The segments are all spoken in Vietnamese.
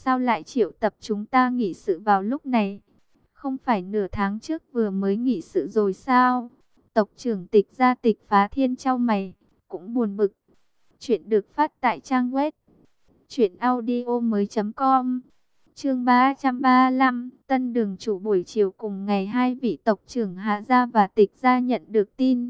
sao lại triệu tập chúng ta nghị sự vào lúc này? Không phải nửa tháng trước vừa mới nghị sự rồi sao? Tộc trưởng Tịch Gia Tịch Phá Thiên chau mày, cũng buồn bực. Chuyện được phát tại trang web truyệnaudiomoi.com. Chương 335, Tân Đường chủ. Buổi chiều cùng ngày, hai vị tộc trưởng Hạ Gia và Tịch Gia nhận được tin,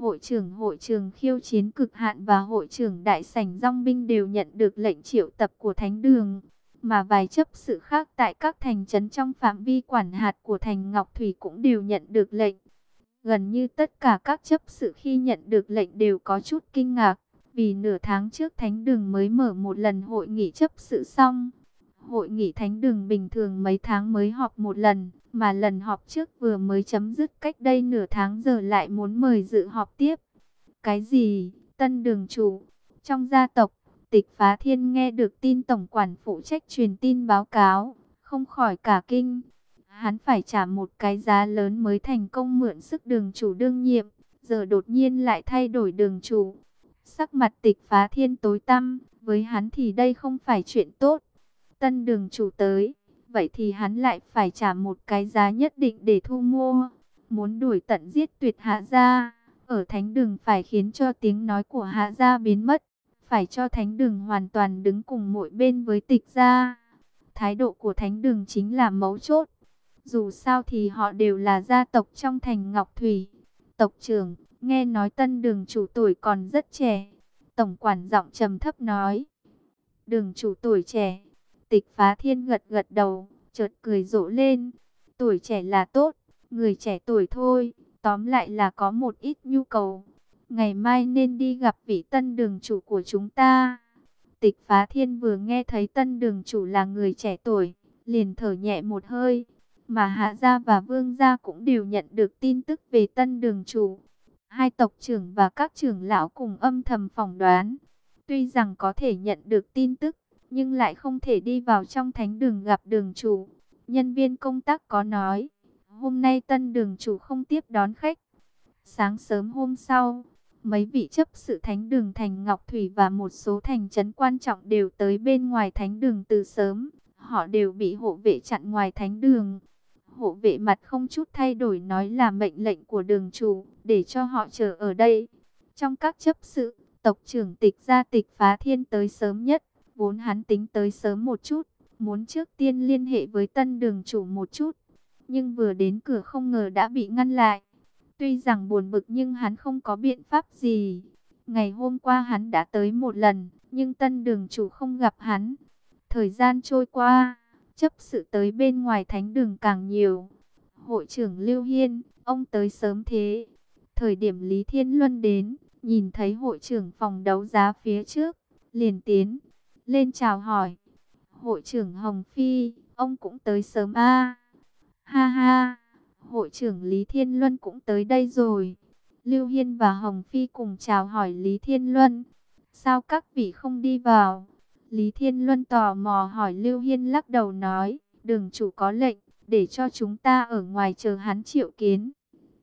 hội trưởng khiêu chiến cực hạn và hội trưởng đại sảnh dòng binh đều nhận được lệnh triệu tập của Thánh Đường, mà vài chấp sự khác tại các thành trấn trong phạm vi quản hạt của thành Ngọc Thủy cũng đều nhận được lệnh. Gần như tất cả các chấp sự khi nhận được lệnh đều có chút kinh ngạc, vì nửa tháng trước Thánh Đường mới mở một lần hội nghị chấp sự xong. Hội nghị Thánh Đường bình thường mấy tháng mới họp một lần, mà lần họp trước vừa mới chấm dứt cách đây nửa tháng, giờ lại muốn mời dự họp tiếp. Cái gì? Tân Đường chủ? Trong gia tộc, Tịch Phá Thiên nghe được tin tổng quản phụ trách truyền tin báo cáo, không khỏi cả kinh. Hắn phải trả một cái giá lớn mới thành công mượn sức đường chủ đương nhiệm, giờ đột nhiên lại thay đổi đường chủ. Sắc mặt Tịch Phá Thiên tối tăm, với hắn thì đây không phải chuyện tốt. Tân đường chủ tới, vậy thì hắn lại phải trả một cái giá nhất định để thu mua. Muốn đuổi tận giết tuyệt Hạ Gia, ở Thánh Đường phải khiến cho tiếng nói của Hạ Gia biến mất, phải cho Thánh Đường hoàn toàn đứng cùng một bên với Tịch Gia. Thái độ của Thánh Đường chính là mấu chốt. Dù sao thì họ đều là gia tộc trong thành Ngọc Thủy. Tộc trưởng, nghe nói Tân đường chủ tuổi còn rất trẻ. Tổng quản giọng trầm thấp nói. Đường chủ tuổi trẻ. Tịch Phá Thiên gật gật đầu, chợt cười rộ lên. Tuổi trẻ là tốt, người trẻ tuổi thôi, tóm lại là có một ít nhu cầu. Ngày mai nên đi gặp vị tân đường chủ của chúng ta. Tịch Phá Thiên vừa nghe thấy tân đường chủ là người trẻ tuổi, liền thở nhẹ một hơi. Mà Hạ Gia và Vương Gia cũng đều nhận được tin tức về tân đường chủ. Hai tộc trưởng và các trưởng lão cùng âm thầm phỏng đoán. Tuy rằng có thể nhận được tin tức, nhưng lại không thể đi vào trong thánh đường gặp đường chủ. Nhân viên công tác có nói, hôm nay tân đường chủ không tiếp đón khách. Sáng sớm hôm sau, mấy vị chấp sự thánh đường thành Ngọc Thủy và một số thành trấn quan trọng đều tới bên ngoài thánh đường từ sớm. Họ đều bị hộ vệ chặn ngoài thánh đường. Hộ vệ mặt không chút thay đổi nói là mệnh lệnh của đường chủ, để cho họ chờ ở đây. Trong các chấp sự, tộc trưởng Tịch Gia Tịch Phá Thiên tới sớm nhất. Vốn hắn tính tới sớm một chút, muốn trước tiên liên hệ với tân đường chủ một chút. Nhưng vừa đến cửa không ngờ đã bị ngăn lại. Tuy rằng buồn bực nhưng hắn không có biện pháp gì. Ngày hôm qua hắn đã tới một lần, nhưng tân đường chủ không gặp hắn. Thời gian trôi qua, chấp sự tới bên ngoài thánh đường càng nhiều. Hội trưởng Lưu Hiên, ông tới sớm thế. Thời điểm Lý Thiên Luân đến, nhìn thấy hội trưởng phòng đấu giá phía trước, liền tiến lên chào hỏi. Hội trưởng Hồng Phi, ông cũng tới sớm à? Ha ha, hội trưởng Lý Thiên Luân cũng tới đây rồi. Lưu Hiên và Hồng Phi cùng chào hỏi Lý Thiên Luân. Sao các vị không đi vào? Lý Thiên Luân tò mò hỏi. Lưu Hiên lắc đầu nói, đường chủ có lệnh, để cho chúng ta ở ngoài chờ hắn triệu kiến.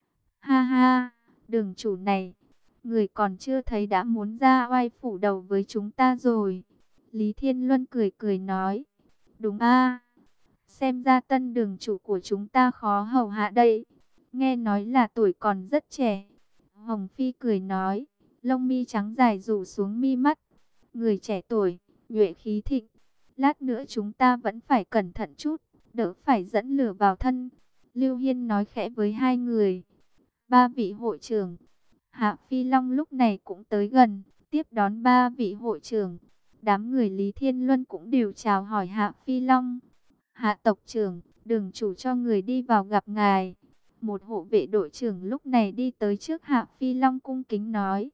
Ha ha, đường chủ này, người còn chưa thấy đã muốn ra oai phủ đầu với chúng ta rồi. Lý Thiên Luân cười cười nói, đúng a, xem ra tân đường chủ của chúng ta khó hầu hạ đây. Nghe nói là tuổi còn rất trẻ. Hồng Phi cười nói, lông mi trắng dài rủ xuống mi mắt. Người trẻ tuổi, nhuệ khí thịnh. Lát nữa chúng ta vẫn phải cẩn thận chút, đỡ phải dẫn lửa vào thân. Lưu Hiên nói khẽ với hai người. Ba vị hội trưởng, Hạ Phi Long lúc này cũng tới gần, tiếp đón ba vị hội trưởng. Đám người Lý Thiên Luân cũng đều chào hỏi Hạ Phi Long. Hạ tộc trưởng, đường chủ cho người đi vào gặp ngài. Một hộ vệ đội trưởng lúc này đi tới trước Hạ Phi Long cung kính nói.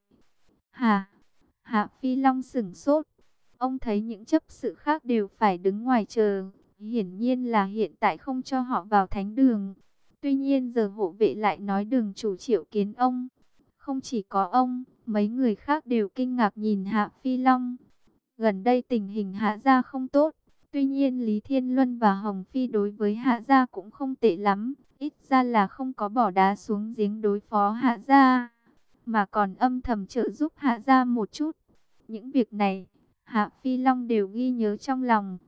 Hạ Phi Long sửng sốt. Ông thấy những chấp sự khác đều phải đứng ngoài chờ. Hiển nhiên là hiện tại không cho họ vào thánh đường. Tuy nhiên giờ hộ vệ lại nói đường chủ triệu kiến ông. Không chỉ có ông, mấy người khác đều kinh ngạc nhìn Hạ Phi Long. Gần đây tình hình Hạ Gia không tốt. Tuy nhiên Lý Thiên Luân và Hồng Phi đối với Hạ Gia cũng không tệ lắm. Ít ra là không có bỏ đá xuống giếng đối phó Hạ Gia, mà còn âm thầm trợ giúp Hạ Gia một chút. Những việc này, Hạ Phi Long đều ghi nhớ trong lòng,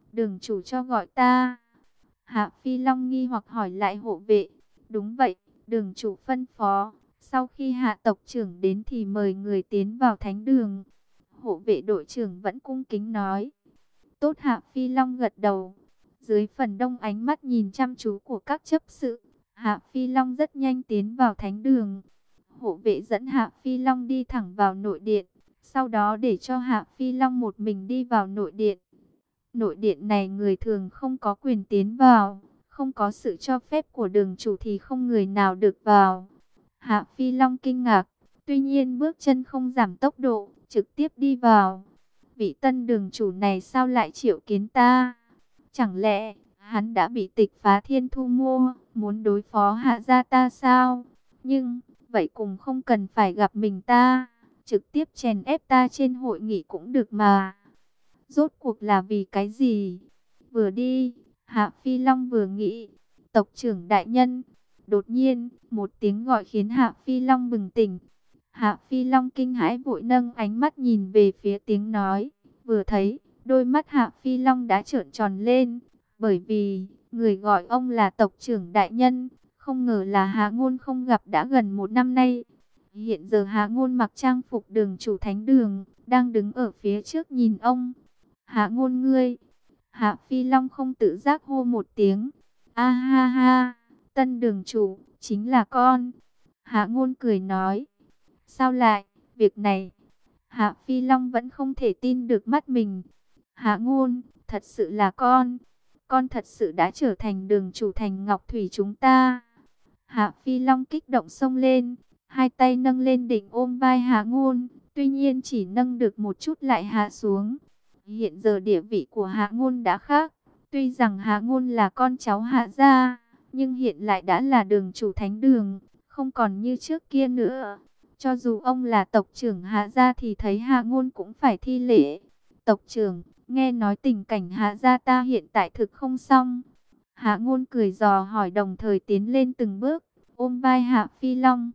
Đường chủ cho gọi ta. Hạ Phi Long nghi hoặc hỏi lại hộ vệ. Đúng vậy, đường chủ phân phó. Sau khi hạ tộc trưởng đến thì mời người tiến vào thánh đường. Hộ vệ đội trưởng vẫn cung kính nói. Tốt, Hạ Phi Long gật đầu. Dưới phần đông ánh mắt nhìn chăm chú của các chấp sự, Hạ Phi Long rất nhanh tiến vào thánh đường. Hộ vệ dẫn Hạ Phi Long đi thẳng vào nội điện. Sau đó để cho Hạ Phi Long một mình đi vào nội điện. Nội điện này người thường không có quyền tiến vào. Không có sự cho phép của đường chủ thì không người nào được vào. Hạ Phi Long kinh ngạc. Tuy nhiên bước chân không giảm tốc độ, trực tiếp đi vào. Vị tân đường chủ này sao lại triệu kiến ta? Chẳng lẽ hắn đã bị Tịch Phá Thiên thu mua, muốn đối phó hạ gia ta sao? Nhưng vậy cùng không cần phải gặp mình ta, trực tiếp chèn ép ta trên hội nghị cũng được mà. Rốt cuộc là vì cái gì? Vừa đi, Hạ Phi Long vừa nghĩ, tộc trưởng đại nhân. Đột nhiên, một tiếng gọi khiến Hạ Phi Long bừng tỉnh. Hạ Phi Long kinh hãi vội nâng ánh mắt nhìn về phía tiếng nói. Vừa thấy, đôi mắt Hạ Phi Long đã trợn tròn lên. Bởi vì, người gọi ông là tộc trưởng đại nhân. Không ngờ là Hạ Ngôn không gặp đã gần 1 năm nay. Hiện giờ Hạ Ngôn mặc trang phục đường chủ thánh đường, đang đứng ở phía trước nhìn ông. Hạ Ngôn ngươi. Hạ Phi Long không tự giác hô một tiếng. A ha ha, tân đường chủ, chính là con. Hạ Ngôn cười nói. Sao lại, việc này? Hạ Phi Long vẫn không thể tin được mắt mình. Hạ Ngôn, thật sự là con. Con thật sự đã trở thành đường chủ thành Ngọc Thủy chúng ta. Hạ Phi Long kích động xông lên. Hai tay nâng lên định ôm vai Hạ Ngôn. Tuy nhiên chỉ nâng được một chút lại hạ xuống. Hiện giờ địa vị của Hạ Ngôn đã khác. Tuy rằng Hạ Ngôn là con cháu Hạ gia, nhưng hiện lại đã là đường chủ thánh đường. Không còn như trước kia nữa. Cho dù ông là tộc trưởng Hạ gia thì thấy Hạ Ngôn cũng phải thi lễ. Tộc trưởng, nghe nói tình cảnh Hạ gia ta hiện tại thực không xong. Hạ Ngôn cười dò hỏi đồng thời tiến lên từng bước, ôm vai Hạ Phi Long.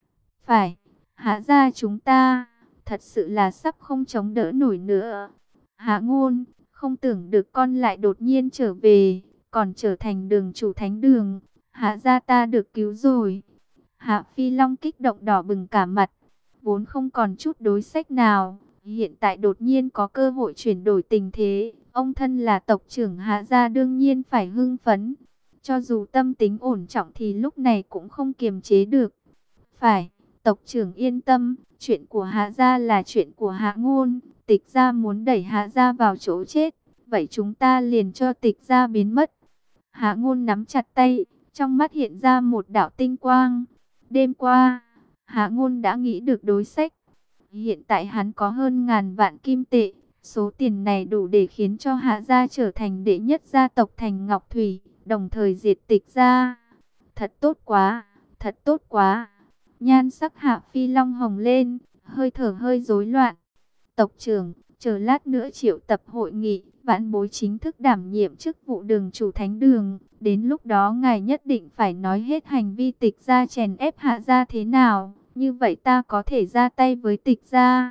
Phải, Hạ gia chúng ta, thật sự là sắp không chống đỡ nổi nữa. Hạ Ngôn, không tưởng được con lại đột nhiên trở về, còn trở thành đường chủ thánh đường. Hạ gia ta được cứu rồi. Hạ Phi Long kích động đỏ bừng cả mặt, vốn không còn chút đối sách nào, hiện tại đột nhiên có cơ hội chuyển đổi tình thế, ông thân là tộc trưởng Hạ gia đương nhiên phải hưng phấn, cho dù tâm tính ổn trọng thì lúc này cũng không kiềm chế được. Phải, tộc trưởng yên tâm, chuyện của Hạ gia là chuyện của Hạ Ngôn, Tịch gia muốn đẩy Hạ gia vào chỗ chết, vậy chúng ta liền cho Tịch gia biến mất. Hạ Ngôn nắm chặt tay, trong mắt hiện ra một đạo tinh quang. Đêm qua, Hạ Ngôn đã nghĩ được đối sách. Hiện tại hắn có hơn ngàn vạn kim tệ. Số tiền này đủ để khiến cho Hạ gia trở thành đệ nhất gia tộc thành Ngọc Thủy, đồng thời diệt Tịch gia. Thật tốt quá, thật tốt quá. Nhan sắc Hạ Phi Long hồng lên, hơi thở hơi rối loạn. Tộc trưởng, chờ lát nữa triệu tập hội nghị, vãn bối chính thức đảm nhiệm chức vụ đường chủ thánh đường. Đến lúc đó ngài nhất định phải nói hết hành vi Tịch gia chèn ép Hạ gia thế nào. Như vậy ta có thể ra tay với Tịch gia.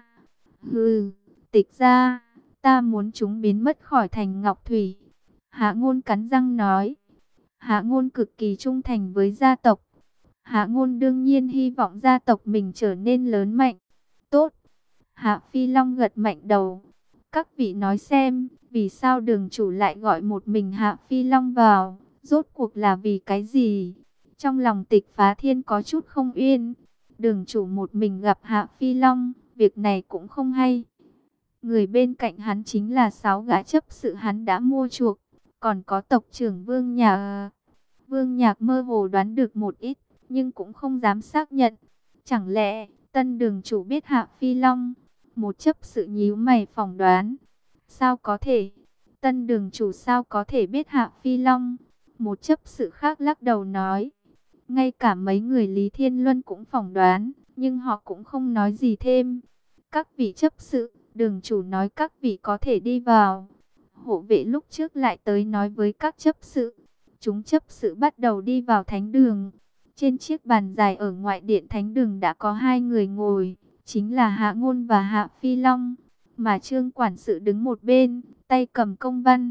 Hừ, Tịch gia, ta muốn chúng biến mất khỏi thành Ngọc Thủy. Hạ Ngôn cắn răng nói. Hạ Ngôn cực kỳ trung thành với gia tộc. Hạ Ngôn đương nhiên hy vọng gia tộc mình trở nên lớn mạnh. Tốt. Hạ Phi Long gật mạnh đầu. Các vị nói xem, vì sao đường chủ lại gọi một mình Hạ Phi Long vào? Rốt cuộc là vì cái gì? Trong lòng Tịch Phá Thiên có chút không yên. Đường chủ một mình gặp Hạ Phi Long, việc này cũng không hay. Người bên cạnh hắn chính là 6 gã chấp sự hắn đã mua chuộc. Còn có tộc trưởng Vương Nhạc. Vương Nhạc mơ hồ đoán được một ít, nhưng cũng không dám xác nhận. Chẳng lẽ tân đường chủ biết Hạ Phi Long? Một chấp sự nhíu mày phỏng đoán. Sao có thể? Tân đường chủ sao có thể biết Hạ Phi Long? Một chấp sự khác lắc đầu nói. Ngay cả mấy người Lý Thiên Luân cũng phỏng đoán, nhưng họ cũng không nói gì thêm. Các vị chấp sự, đường chủ nói các vị có thể đi vào. Hộ vệ lúc trước lại tới nói với các chấp sự. Chúng chấp sự bắt đầu đi vào thánh đường. Trên chiếc bàn dài ở ngoại điện thánh đường đã có 2 người ngồi, chính là Hạ Ngôn và Hạ Phi Long. Mà Trương quản sự đứng một bên, tay cầm công văn.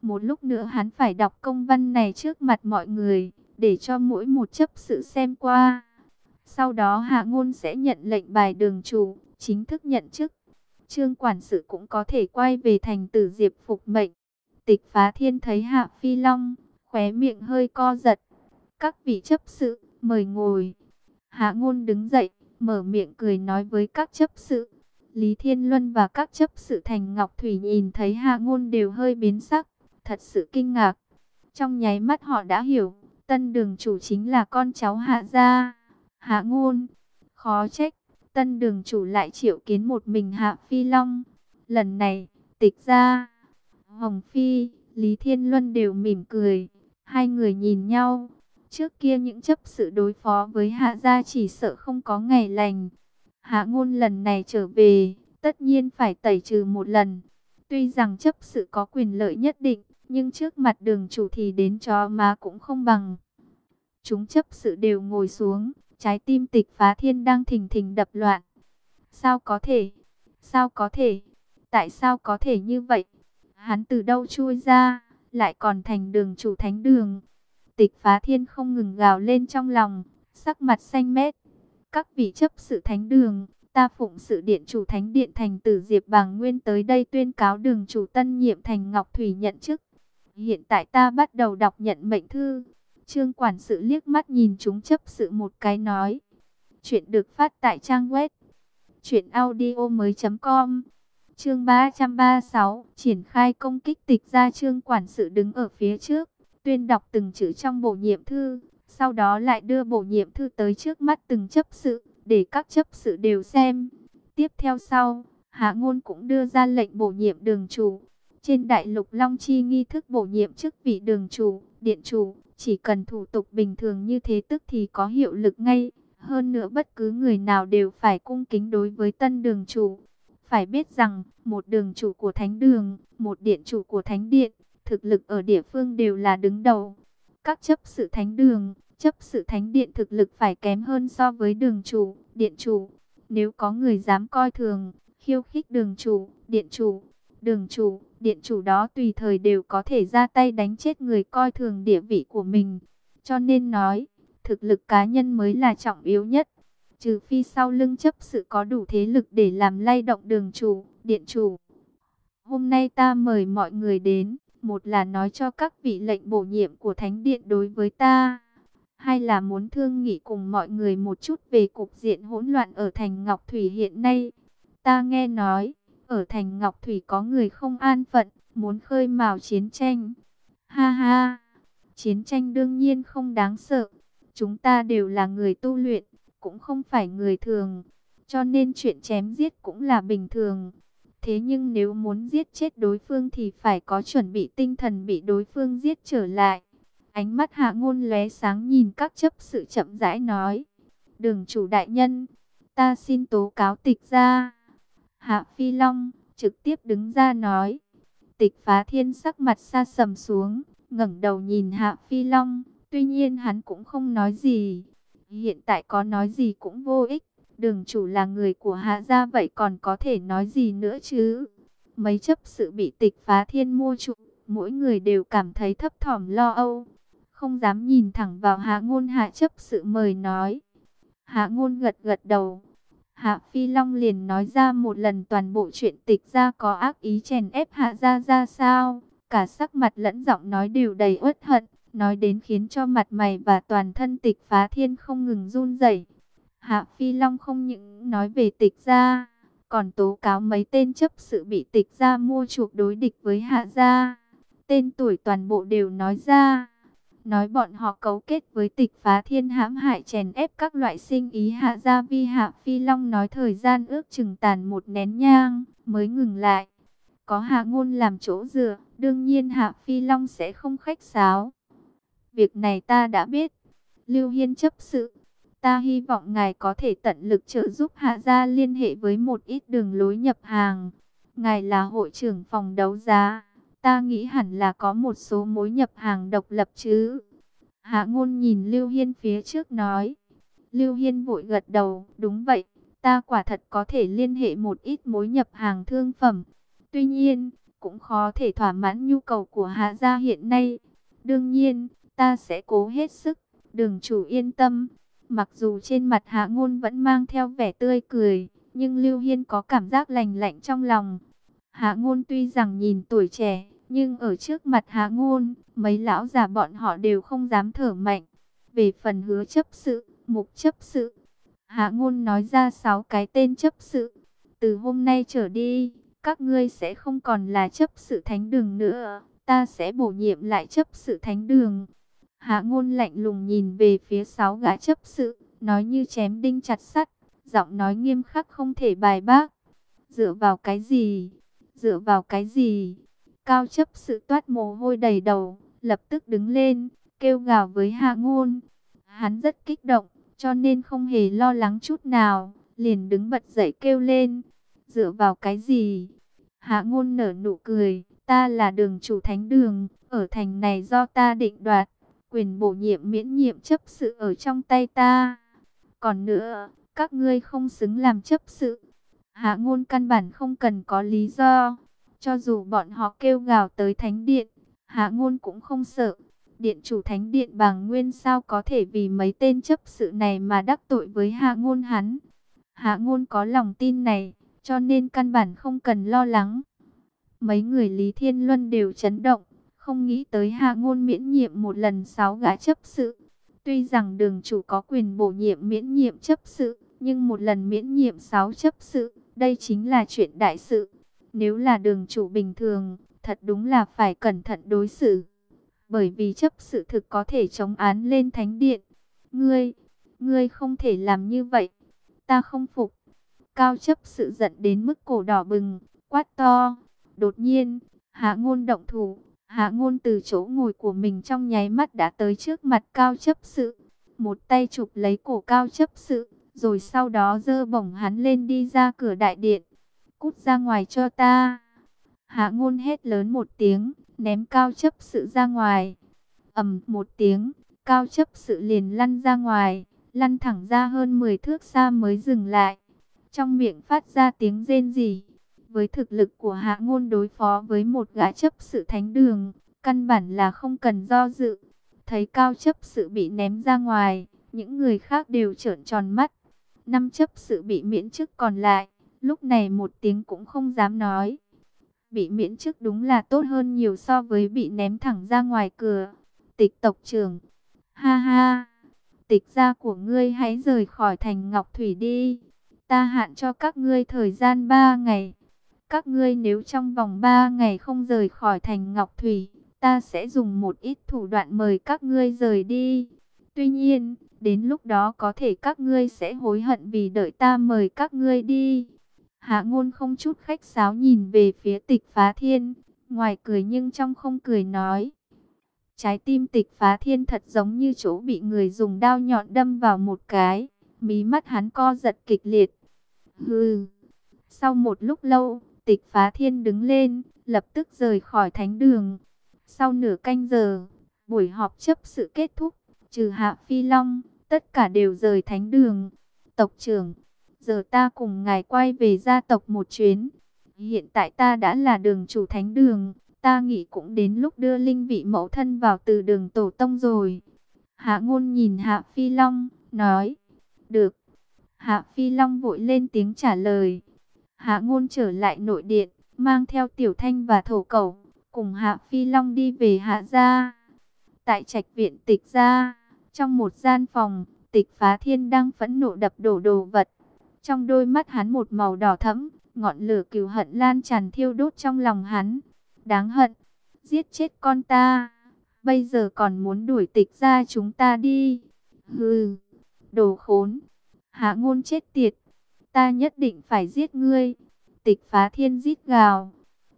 Một lúc nữa hắn phải đọc công văn này trước mặt mọi người, để cho mỗi một chấp sự xem qua. Sau đó Hạ Ngôn sẽ nhận lệnh bài đường chủ, chính thức nhận chức. Trương quản sự cũng có thể quay về thành Tử Diệp phục mệnh. Tịch Phá Thiên thấy Hạ Phi Long, khóe miệng hơi co giật. Các vị chấp sự, mời ngồi. Hạ Ngôn đứng dậy, mở miệng cười nói với các chấp sự. Lý Thiên Luân và các chấp sự thành Ngọc Thủy nhìn thấy Hạ Ngôn đều hơi biến sắc, thật sự kinh ngạc. Trong nháy mắt họ đã hiểu, tân đường chủ chính là con cháu Hạ gia. Hạ Ngôn, khó trách, tân đường chủ lại triệu kiến một mình Hạ Phi Long. Lần này, Tịch gia, Hồng Phi, Lý Thiên Luân đều mỉm cười. Hai người nhìn nhau. Trước kia những chấp sự đối phó với Hạ gia chỉ sợ không có ngày lành. Hạ Ngôn lần này trở về, tất nhiên phải tẩy trừ một lần. Tuy rằng chấp sự có quyền lợi nhất định, nhưng trước mặt đường chủ thì đến chó má cũng không bằng. Chúng chấp sự đều ngồi xuống, trái tim Tịch Phá Thiên đang thình thình đập loạn. Sao có thể? Sao có thể? Tại sao có thể như vậy? Hắn từ đâu chui ra, lại còn thành đường chủ thánh đường? Tịch Phá Thiên không ngừng gào lên trong lòng, sắc mặt xanh mét. Các vị chấp sự thánh đường, ta phụng sự điện chủ thánh điện thành Tử Diệp Bàng Nguyên tới đây tuyên cáo đường chủ tân nhiệm thành Ngọc Thủy nhận chức. Hiện tại ta bắt đầu đọc nhận mệnh thư. Trương quản sự liếc mắt nhìn chúng chấp sự một cái nói. Chuyện được phát tại trang web truyệnaudiomoi.com. Chương 336, triển khai công kích Tịch gia. Trương quản sự đứng ở phía trước, tuyên đọc từng chữ trong bổ nhiệm thư, sau đó lại đưa bổ nhiệm thư tới trước mắt từng chấp sự, để các chấp sự đều xem. Tiếp theo sau, Hạ Ngôn cũng đưa ra lệnh bổ nhiệm đường chủ. Trên đại lục Long Chi nghi thức bổ nhiệm chức vị đường chủ, điện chủ, chỉ cần thủ tục bình thường như thế tức thì có hiệu lực ngay. Hơn nữa bất cứ người nào đều phải cung kính đối với tân đường chủ. Phải biết rằng, một đường chủ của thánh đường, một điện chủ của thánh điện, thực lực ở địa phương đều là đứng đầu. Các chấp sự thánh đường, chấp sự thánh điện thực lực phải kém hơn so với đường chủ, điện chủ. Nếu có người dám coi thường, khiêu khích đường chủ, điện chủ đó tùy thời đều có thể ra tay đánh chết người coi thường địa vị của mình. Cho nên nói, thực lực cá nhân mới là trọng yếu nhất. Trừ phi sau lưng chấp sự có đủ thế lực để làm lay động đường chủ, điện chủ. Hôm nay ta mời mọi người đến, một là nói cho các vị lệnh bổ nhiệm của thánh điện đối với ta, hai là muốn thương nghị cùng mọi người một chút về cục diện hỗn loạn ở thành Ngọc Thủy hiện nay. Ta nghe nói, ở thành Ngọc Thủy có người không an phận, muốn khơi mào chiến tranh. Ha ha, chiến tranh đương nhiên không đáng sợ. Chúng ta đều là người tu luyện, cũng không phải người thường. Cho nên chuyện chém giết cũng là bình thường. Thế nhưng nếu muốn giết chết đối phương thì phải có chuẩn bị tinh thần bị đối phương giết trở lại. Ánh mắt Hạ Ngôn lóe sáng nhìn các chấp sự chậm rãi nói. Đường chủ đại nhân, ta xin tố cáo Tịch gia. Hạ Phi Long trực tiếp đứng ra nói. Tịch Phá Thiên sắc mặt sa sầm xuống, ngẩng đầu nhìn Hạ Phi Long. Tuy nhiên hắn cũng không nói gì. Hiện tại có nói gì cũng vô ích. Đường chủ là người của Hạ gia vậy còn có thể nói gì nữa chứ? Mấy chấp sự bị Tịch Phá Thiên mua chuộc, mỗi người đều cảm thấy thấp thỏm lo âu, không dám nhìn thẳng vào Hạ Ngôn. Hạ chấp sự mời nói. Hạ Ngôn gật gật đầu. Hạ Phi Long liền nói ra một lần toàn bộ chuyện Tịch gia có ác ý chèn ép Hạ gia ra sao. Cả sắc mặt lẫn giọng nói đều đầy uất hận, nói đến khiến cho mặt mày và toàn thân Tịch Phá Thiên không ngừng run rẩy. Hạ Phi Long không những nói về Tịch gia, còn tố cáo mấy tên chấp sự bị Tịch gia mua chuộc đối địch với Hạ gia. Tên tuổi toàn bộ đều nói ra. Nói bọn họ cấu kết với Tịch Phá Thiên hãm hại chèn ép các loại sinh ý Hạ gia. Hạ Phi Long nói thời gian ước chừng tàn một nén nhang mới ngừng lại. Có Hạ Ngôn làm chỗ dựa, đương nhiên Hạ Phi Long sẽ không khách sáo. Việc này ta đã biết. Lưu Hiên chấp sự, ta hy vọng ngài có thể tận lực trợ giúp Hạ gia liên hệ với một ít đường lối nhập hàng. Ngài là hội trưởng phòng đấu giá, ta nghĩ hẳn là có một số mối nhập hàng độc lập chứ. Hạ Ngôn nhìn Lưu Hiên phía trước nói. Lưu Hiên vội gật đầu, đúng vậy, ta quả thật có thể liên hệ một ít mối nhập hàng thương phẩm. Tuy nhiên, cũng khó thể thỏa mãn nhu cầu của Hạ gia hiện nay. Đương nhiên, ta sẽ cố hết sức, đường chủ yên tâm. Mặc dù trên mặt Hạ Ngôn vẫn mang theo vẻ tươi cười, nhưng Lưu Hiên có cảm giác lành lạnh trong lòng. Hạ Ngôn tuy rằng nhìn tuổi trẻ, nhưng ở trước mặt Hạ Ngôn, mấy lão già bọn họ đều không dám thở mạnh. Về phần Hứa chấp sự, Mục chấp sự, Hạ Ngôn nói ra 6 cái tên chấp sự. Từ hôm nay trở đi, các ngươi sẽ không còn là chấp sự thánh đường nữa, ta sẽ bổ nhiệm lại chấp sự thánh đường. Hạ Ngôn lạnh lùng nhìn về phía 6 gã chấp sự, nói như chém đinh chặt sắt, giọng nói nghiêm khắc không thể bài bác. Dựa vào cái gì? Dựa vào cái gì? Cao chấp sự toát mồ hôi đầy đầu, lập tức đứng lên, kêu gào với Hạ Ngôn. Hắn rất kích động, cho nên không hề lo lắng chút nào, liền đứng bật dậy kêu lên. Dựa vào cái gì? Hạ Ngôn nở nụ cười, ta là đường chủ thánh đường, ở thành này do ta định đoạt, quyền bổ nhiệm miễn nhiệm chấp sự ở trong tay ta. Còn nữa, các ngươi không xứng làm chấp sự. Hạ Ngôn căn bản không cần có lý do, cho dù bọn họ kêu gào tới thánh điện, Hạ Ngôn cũng không sợ. Điện chủ thánh điện Bàng Nguyên sao có thể vì mấy tên chấp sự này mà đắc tội với Hạ Ngôn hắn. Hạ Ngôn có lòng tin này, cho nên căn bản không cần lo lắng. Mấy người Lý Thiên Luân đều chấn động, không nghĩ tới Hạ Ngôn miễn nhiệm một lần 6 gã chấp sự. Tuy rằng đường chủ có quyền bổ nhiệm miễn nhiệm chấp sự, nhưng một lần miễn nhiệm 6 chấp sự, đây chính là chuyện đại sự. Nếu là đường chủ bình thường, thật đúng là phải cẩn thận đối xử. Bởi vì chấp sự thực có thể chống án lên thánh điện. Ngươi không thể làm như vậy. Ta không phục. Cao chấp sự giận đến mức cổ đỏ bừng, quát to. Đột nhiên, Hạ Ngôn động thủ. Hạ Ngôn từ chỗ ngồi của mình trong nháy mắt đã tới trước mặt Cao chấp sự. Một tay chụp lấy cổ Cao chấp sự, rồi sau đó giơ bổng hắn lên đi ra cửa đại điện. Cút ra ngoài cho ta. Hạ Ngôn hét lớn một tiếng, ném Cao chấp sự ra ngoài. Ầm một tiếng, Cao chấp sự liền lăn ra ngoài, lăn thẳng ra hơn 10 thước xa mới dừng lại. Trong miệng phát ra tiếng rên rỉ. Với thực lực của Hạ Ngôn đối phó với một gã chấp sự thánh đường, căn bản là không cần do dự. Thấy Cao chấp sự bị ném ra ngoài, những người khác đều trợn tròn mắt. 5 chấp sự bị miễn chức còn lại, lúc này một tiếng cũng không dám nói. Bị miễn chức đúng là tốt hơn nhiều so với bị ném thẳng ra ngoài cửa. Tịch tộc trưởng, ha ha, Tịch gia của ngươi hãy rời khỏi thành Ngọc Thủy đi. Ta hạn cho các ngươi thời gian 3 ngày. Các ngươi nếu trong vòng 3 ngày không rời khỏi thành Ngọc Thủy, ta sẽ dùng một ít thủ đoạn mời các ngươi rời đi. Tuy nhiên, đến lúc đó có thể các ngươi sẽ hối hận vì đợi ta mời các ngươi đi. Hạ Ngôn không chút khách sáo nhìn về phía Tịch Phá Thiên, ngoài cười nhưng trong không cười nói. Trái tim Tịch Phá Thiên thật giống như chỗ bị người dùng đao nhọn đâm vào một cái, mí mắt hắn co giật kịch liệt. Hừ. Sau một lúc lâu, Tịch Phá Thiên đứng lên, lập tức rời khỏi thánh đường. Sau nửa canh giờ, buổi họp chấp sự kết thúc, trừ Hạ Phi Long, tất cả đều rời thánh đường. Tộc trưởng, giờ ta cùng ngài quay về gia tộc một chuyến. Hiện tại ta đã là đường chủ thánh đường, ta nghĩ cũng đến lúc đưa linh vị mẫu thân vào từ đường tổ tông rồi. Hạ Ngôn nhìn Hạ Phi Long, nói, được. Hạ Phi Long vội lên tiếng trả lời. Hạ Ngôn trở lại nội điện, mang theo Tiểu Thanh và Thổ Cẩu, cùng Hạ Phi Long đi về Hạ gia. Tại trạch viện Tịch gia, trong một gian phòng, Tịch Phá Thiên đang phẫn nộ đập đổ đồ vật. Trong đôi mắt hắn một màu đỏ thẫm, ngọn lửa cừu hận lan tràn thiêu đốt trong lòng hắn. Đáng hận, giết chết con ta, bây giờ còn muốn đuổi Tịch gia chúng ta đi. Hừ, đồ khốn, Hạ Ngôn chết tiệt, ta nhất định phải giết ngươi. Tịch Phá Thiên rít gào.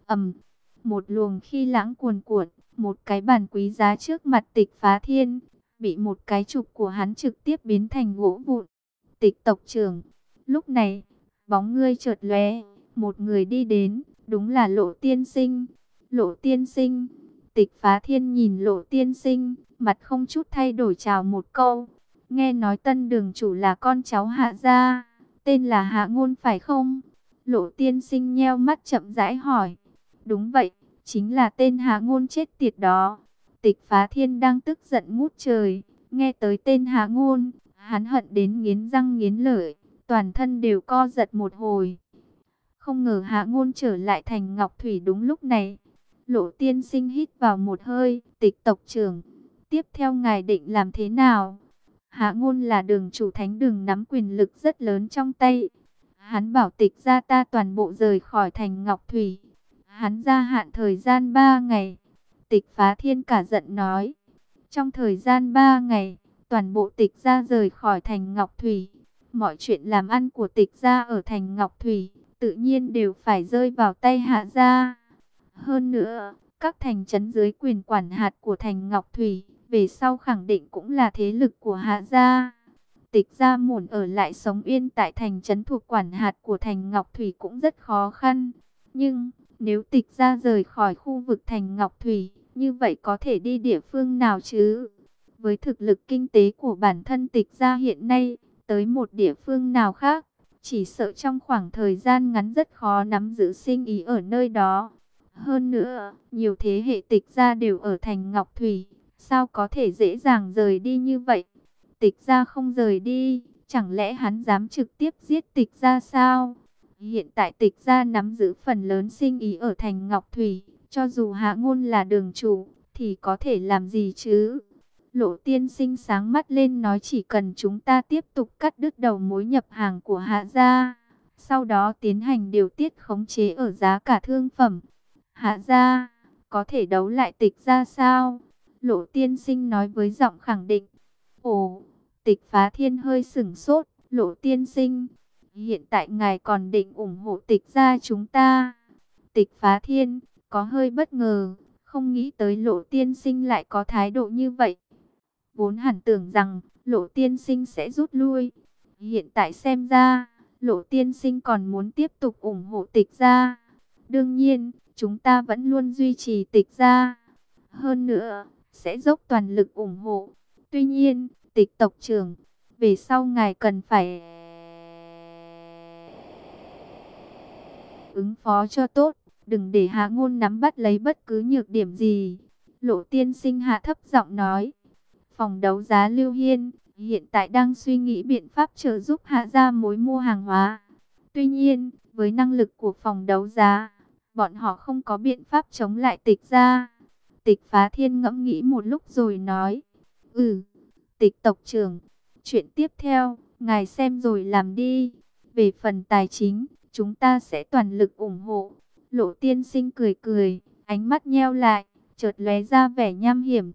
Một luồng khí lãng cuồn cuộn, một cái bàn quý giá trước mặt Tịch Phá Thiên, bị một cái chụp của hắn trực tiếp biến thành gỗ vụn. Tịch tộc trưởng. Lúc này, bóng ngươi chợt lóe, một người đi đến, đúng là Lộ tiên sinh. Lộ tiên sinh. Tịch Phá Thiên nhìn Lộ tiên sinh, mặt không chút thay đổi chào một câu. Nghe nói tân đường chủ là con cháu Hạ gia, tên là Hạ Ngôn phải không? Lộ tiên sinh nheo mắt chậm rãi hỏi. Đúng vậy, chính là tên Hạ Ngôn chết tiệt đó. Tịch Phá Thiên đang tức giận ngút trời, nghe tới tên Hạ Ngôn, hắn hận đến nghiến răng nghiến lợi, toàn thân đều co giật một hồi. Không ngờ Hạ Ngôn trở lại thành Ngọc Thủy đúng lúc này. Lộ Tiên Sinh hít vào một hơi, Tịch tộc trưởng, tiếp theo ngài định làm thế nào? Hạ Ngôn là đường chủ thánh đường nắm quyền lực rất lớn trong tay. Hắn bảo Tịch gia ta toàn bộ rời khỏi thành Ngọc Thủy. Hắn gia hạn thời gian 3 ngày. Tịch Phá Thiên cả giận nói, trong thời gian 3 ngày, toàn bộ Tịch gia rời khỏi thành Ngọc Thủy. Mọi chuyện làm ăn của Tịch gia ở thành Ngọc Thủy tự nhiên đều phải rơi vào tay Hạ gia. Hơn nữa, các thành trấn dưới quyền quản hạt của thành Ngọc Thủy, về sau khẳng định cũng là thế lực của Hạ gia. Tịch gia muốn ở lại sống yên tại thành trấn thuộc quản hạt của thành Ngọc Thủy cũng rất khó khăn. Nhưng, nếu Tịch gia rời khỏi khu vực thành Ngọc Thủy, như vậy có thể đi địa phương nào chứ? Với thực lực kinh tế của bản thân Tịch gia hiện nay, tới một địa phương nào khác, chỉ sợ trong khoảng thời gian ngắn rất khó nắm giữ sinh ý ở nơi đó. Hơn nữa, nhiều thế hệ Tịch gia đều ở thành Ngọc Thủy, sao có thể dễ dàng rời đi như vậy? Tịch gia không rời đi, chẳng lẽ hắn dám trực tiếp giết Tịch gia sao? Hiện tại Tịch gia nắm giữ phần lớn sinh ý ở thành Ngọc Thủy, cho dù Hạ Ngôn là đường chủ, thì có thể làm gì chứ? Lộ Tiên Sinh sáng mắt lên nói, chỉ cần chúng ta tiếp tục cắt đứt đầu mối nhập hàng của Hạ gia, sau đó tiến hành điều tiết khống chế ở giá cả thương phẩm, Hạ gia có thể đấu lại Tịch gia sao? Lộ Tiên Sinh nói với giọng khẳng định. Ồ, Tịch Phá Thiên hơi sửng sốt. Lộ Tiên Sinh, hiện tại ngài còn định ủng hộ Tịch gia chúng ta? Tịch Phá Thiên có hơi bất ngờ, không nghĩ tới Lộ Tiên Sinh lại có thái độ như vậy. Vốn hẳn tưởng rằng Lộ Tiên Sinh sẽ rút lui. Hiện tại xem ra, Lộ Tiên Sinh còn muốn tiếp tục ủng hộ Tịch gia. Đương nhiên, chúng ta vẫn luôn duy trì Tịch gia. Hơn nữa, sẽ dốc toàn lực ủng hộ. Tuy nhiên, Tịch tộc trưởng, về sau ngài cần phải ứng phó cho tốt, đừng để Hạ Ngôn nắm bắt lấy bất cứ nhược điểm gì. Lộ Tiên Sinh hạ thấp giọng nói. Phòng đấu giá Lưu Hiên hiện tại đang suy nghĩ biện pháp trợ giúp Hạ gia mối mua hàng hóa. Tuy nhiên, với năng lực của phòng đấu giá, bọn họ không có biện pháp chống lại Tịch gia. Tịch Phá Thiên ngẫm nghĩ một lúc rồi nói, Tịch tộc trưởng, chuyện tiếp theo, ngài xem rồi làm đi. Về phần tài chính, chúng ta sẽ toàn lực ủng hộ. Lộ Tiên Sinh cười cười, ánh mắt nheo lại, chợt lóe ra vẻ nham hiểm.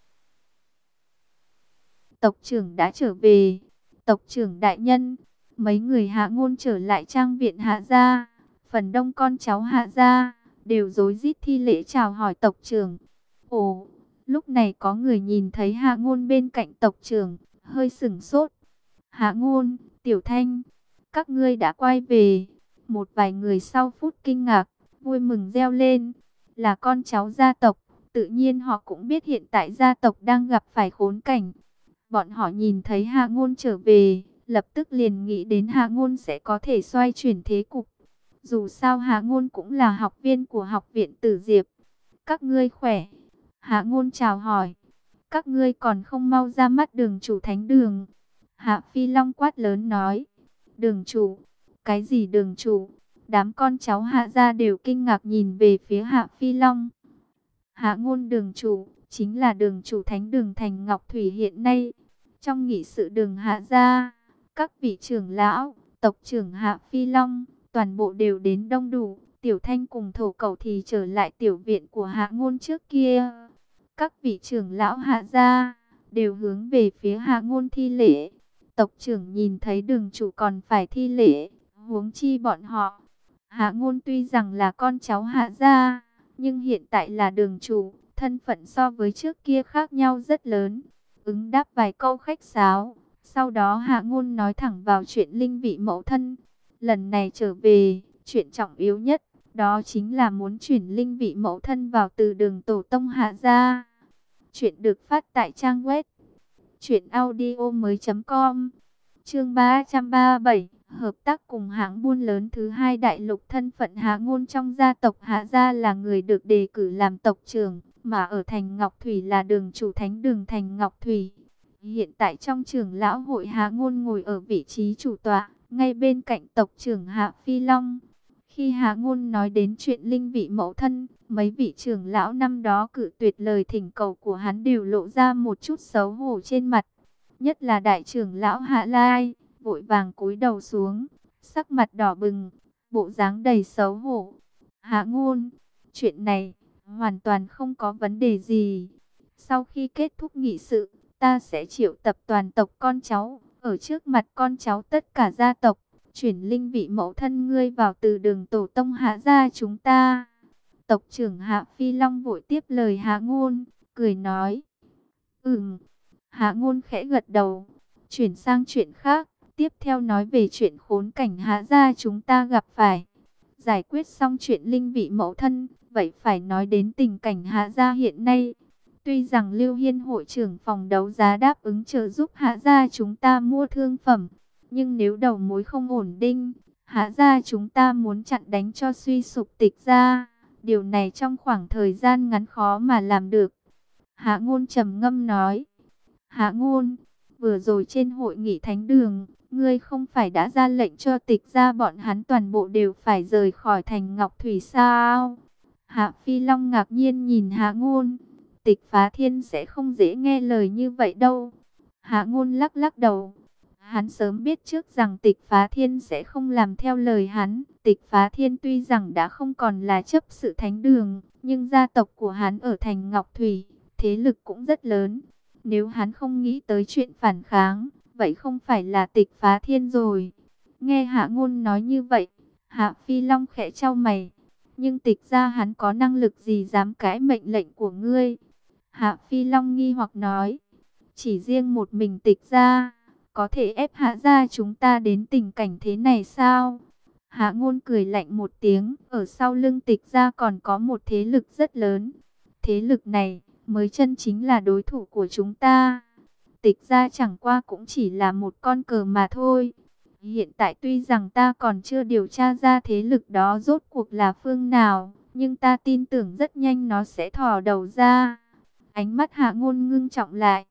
Tộc trưởng đã trở về. Tộc trưởng đại nhân, mấy người Hạ Ngôn trở lại trang viện Hạ gia. Phần đông con cháu Hạ gia đều rối rít thi lễ chào hỏi tộc trưởng. Ồ, lúc này có người nhìn thấy Hạ Ngôn bên cạnh tộc trưởng, hơi sửng sốt. Hạ Ngôn, Tiểu Thanh, các ngươi đã quay về. Một vài người sau phút kinh ngạc, vui mừng reo lên. Là con cháu gia tộc, tự nhiên họ cũng biết hiện tại gia tộc đang gặp phải khốn cảnh. Bọn họ nhìn thấy Hạ Ngôn trở về, lập tức liền nghĩ đến Hạ Ngôn sẽ có thể xoay chuyển thế cục. Dù sao Hạ Ngôn cũng là học viên của học viện Tử Diệp. Các ngươi khỏe? Hạ Ngôn chào hỏi. Các ngươi còn không mau ra mắt đường chủ thánh đường? Hạ Phi Long quát lớn nói. Đường chủ? Cái gì đường chủ? Đám con cháu Hạ gia đều kinh ngạc nhìn về phía Hạ Phi Long. Hạ Ngôn đường chủ chính là đường chủ thánh đường thành Ngọc Thủy hiện nay. Trong nghị sự đường Hạ gia, các vị trưởng lão, tộc trưởng Hạ Phi Long, toàn bộ đều đến đông đủ. Tiểu Thanh cùng Thổ Cẩu thì trở lại tiểu viện của Hạ Ngôn trước kia. Các vị trưởng lão Hạ gia đều hướng về phía Hạ Ngôn thi lễ. Tộc trưởng nhìn thấy đường chủ còn phải thi lễ, huống chi bọn họ. Hạ Ngôn tuy rằng là con cháu Hạ gia, nhưng hiện tại là đường chủ, thân phận so với trước kia khác nhau rất lớn. Ứng đáp vài câu khách sáo, sau đó Hạ Ngôn nói thẳng vào chuyện linh vị mẫu thân. Lần này trở về, chuyện trọng yếu nhất, đó chính là muốn chuyển linh vị mẫu thân vào từ đường tổ tông Hạ gia. Chuyện được phát tại trang web truyệnaudiomoi.com. Chương 337, hợp tác cùng hãng buôn lớn thứ hai đại lục. Thân phận Hạ Ngôn trong gia tộc Hạ gia là người được đề cử làm tộc trưởng, mà ở thành Ngọc Thủy là đường chủ thánh đường thành Ngọc Thủy. Hiện tại trong trưởng lão hội, Hạ Ngôn ngồi ở vị trí chủ tọa, ngay bên cạnh tộc trưởng Hạ Phi Long. Khi Hạ Ngôn nói đến chuyện linh vị mẫu thân, mấy vị trưởng lão năm đó cự tuyệt lời thỉnh cầu của hắn đều lộ ra một chút xấu hổ trên mặt. Nhất là đại trưởng lão Hạ Lai, vội vàng cúi đầu xuống, sắc mặt đỏ bừng, bộ dáng đầy xấu hổ. Hạ Ngôn, chuyện này hoàn toàn không có vấn đề gì. Sau khi kết thúc nghị sự, ta sẽ triệu tập toàn tộc con cháu, ở trước mặt con cháu tất cả gia tộc, chuyển linh vị mẫu thân ngươi vào từ đường tổ tông Hạ gia chúng ta. Tộc trưởng Hạ Phi Long vội tiếp lời Hạ Ngôn, cười nói. Hạ Ngôn khẽ gật đầu, chuyển sang chuyện khác, tiếp theo nói về chuyện khốn cảnh Hạ gia chúng ta gặp phải. Giải quyết xong chuyện linh vị mẫu thân, vậy phải nói đến tình cảnh Hạ gia hiện nay. Tuy rằng Lưu Hiên hội trưởng phòng đấu giá đáp ứng trợ giúp Hạ gia chúng ta mua thương phẩm, nhưng nếu đầu mối không ổn định, Hạ gia chúng ta muốn chặn đánh cho suy sụp Tịch gia, điều này trong khoảng thời gian ngắn khó mà làm được. Hạ Ngôn trầm ngâm nói. Hạ Ngôn, vừa rồi trên hội nghị thánh đường, ngươi không phải đã ra lệnh cho Tịch gia bọn hắn toàn bộ đều phải rời khỏi thành Ngọc Thủy sao? Hạ Phi Long ngạc nhiên nhìn Hạ Ngôn. Tịch Phá Thiên sẽ không dễ nghe lời như vậy đâu. Hạ Ngôn lắc lắc đầu. Hắn sớm biết trước rằng Tịch Phá Thiên sẽ không làm theo lời hắn. Tịch Phá Thiên tuy rằng đã không còn là chấp sự thánh đường, nhưng gia tộc của hắn ở thành Ngọc Thủy, thế lực cũng rất lớn. Nếu hắn không nghĩ tới chuyện phản kháng, vậy không phải là Tịch Phá Thiên rồi. Nghe Hạ Ngôn nói như vậy, Hạ Phi Long khẽ chau mày. Nhưng Tịch gia hắn có năng lực gì dám cãi mệnh lệnh của ngươi? Hạ Phi Long nghi hoặc nói. Chỉ riêng một mình Tịch gia có thể ép Hạ gia chúng ta đến tình cảnh thế này sao? Hạ Ngôn cười lạnh một tiếng. Ở sau lưng Tịch gia còn có một thế lực rất lớn. Thế lực này mới chân chính là đối thủ của chúng ta. Tịch gia chẳng qua cũng chỉ là một con cờ mà thôi. Hiện tại tuy rằng ta còn chưa điều tra ra thế lực đó rốt cuộc là phương nào, nhưng ta tin tưởng rất nhanh nó sẽ thò đầu ra. Ánh mắt Hạ Ngôn ngưng trọng lại.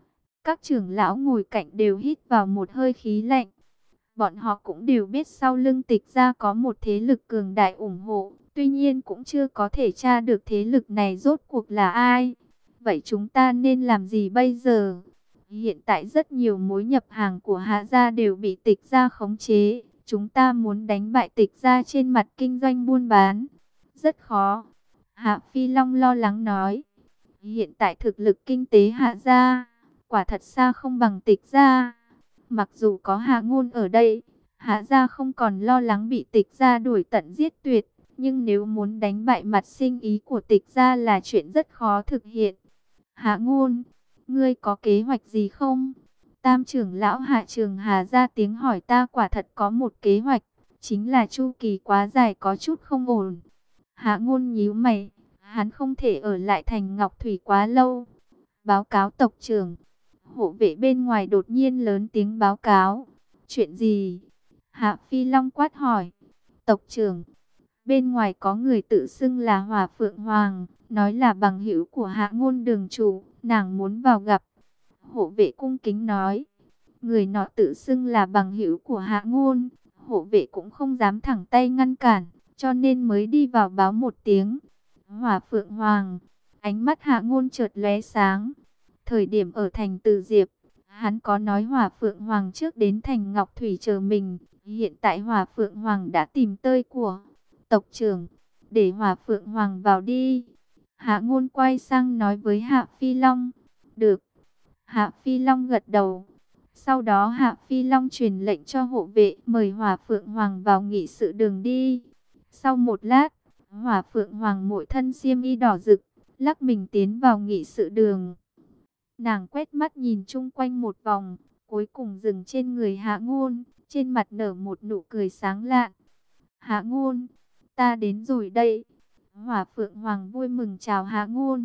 Các trưởng lão ngồi cạnh đều hít vào một hơi khí lạnh. Bọn họ cũng đều biết sau lưng Tịch gia có một thế lực cường đại ủng hộ, tuy nhiên cũng chưa có thể tra được thế lực này rốt cuộc là ai. Vậy chúng ta nên làm gì bây giờ? Hiện tại rất nhiều mối nhập hàng của Hạ gia đều bị Tịch gia khống chế. Chúng ta muốn đánh bại Tịch gia trên mặt kinh doanh buôn bán rất khó. Hạ Phi Long lo lắng nói. Hiện tại thực lực kinh tế Hạ gia quả thật xa không bằng Tịch gia. Mặc dù có Hạ Ngôn ở đây, Hạ gia không còn lo lắng bị Tịch gia đuổi tận giết tuyệt. Nhưng nếu muốn đánh bại mặt sinh ý của Tịch gia là chuyện rất khó thực hiện. Hạ Ngôn, ngươi có kế hoạch gì không? Tam trưởng lão Hạ Trường Hà ra tiếng hỏi. Ta quả thật có một kế hoạch, chính là chu kỳ quá dài có chút không ổn. Hạ Ngôn nhíu mày, hắn không thể ở lại thành Ngọc Thủy quá lâu. Báo cáo tộc trưởng. Hộ vệ bên ngoài đột nhiên lớn tiếng báo cáo. Chuyện gì? Hạ Phi Long quát hỏi. Tộc trưởng, bên ngoài có người tự xưng là Hỏa Phượng Hoàng, nói là bằng hữu của Hạ Ngôn đường chủ, nàng muốn vào gặp. Hộ vệ cung kính nói. Người nọ tự xưng là bằng hữu của Hạ Ngôn, hộ vệ cũng không dám thẳng tay ngăn cản, cho nên mới đi vào báo một tiếng. Hỏa Phượng Hoàng. Ánh mắt Hạ Ngôn chợt lóe sáng. Thời điểm ở thành Từ Diệp, hắn có nói Hỏa Phượng Hoàng trước đến thành Ngọc Thủy chờ mình. Hiện tại Hỏa Phượng Hoàng đã tìm tới của tộc trưởng, để Hỏa Phượng Hoàng vào đi. Hạ Ngôn quay sang nói với Hạ Phi Long. Được. Hạ Phi Long gật đầu. Sau đó Hạ Phi Long truyền lệnh cho hộ vệ mời Hỏa Phượng Hoàng vào nghị sự đường đi. Sau một lát, Hỏa Phượng Hoàng mỗi thân xiêm y đỏ rực, lắc mình tiến vào nghị sự đường. Nàng quét mắt nhìn chung quanh một vòng, cuối cùng dừng trên người Hạ Ngôn, trên mặt nở một nụ cười sáng lạn. Hạ Ngôn, ta đến rồi đây. Hỏa Phượng Hoàng vui mừng chào Hạ Ngôn.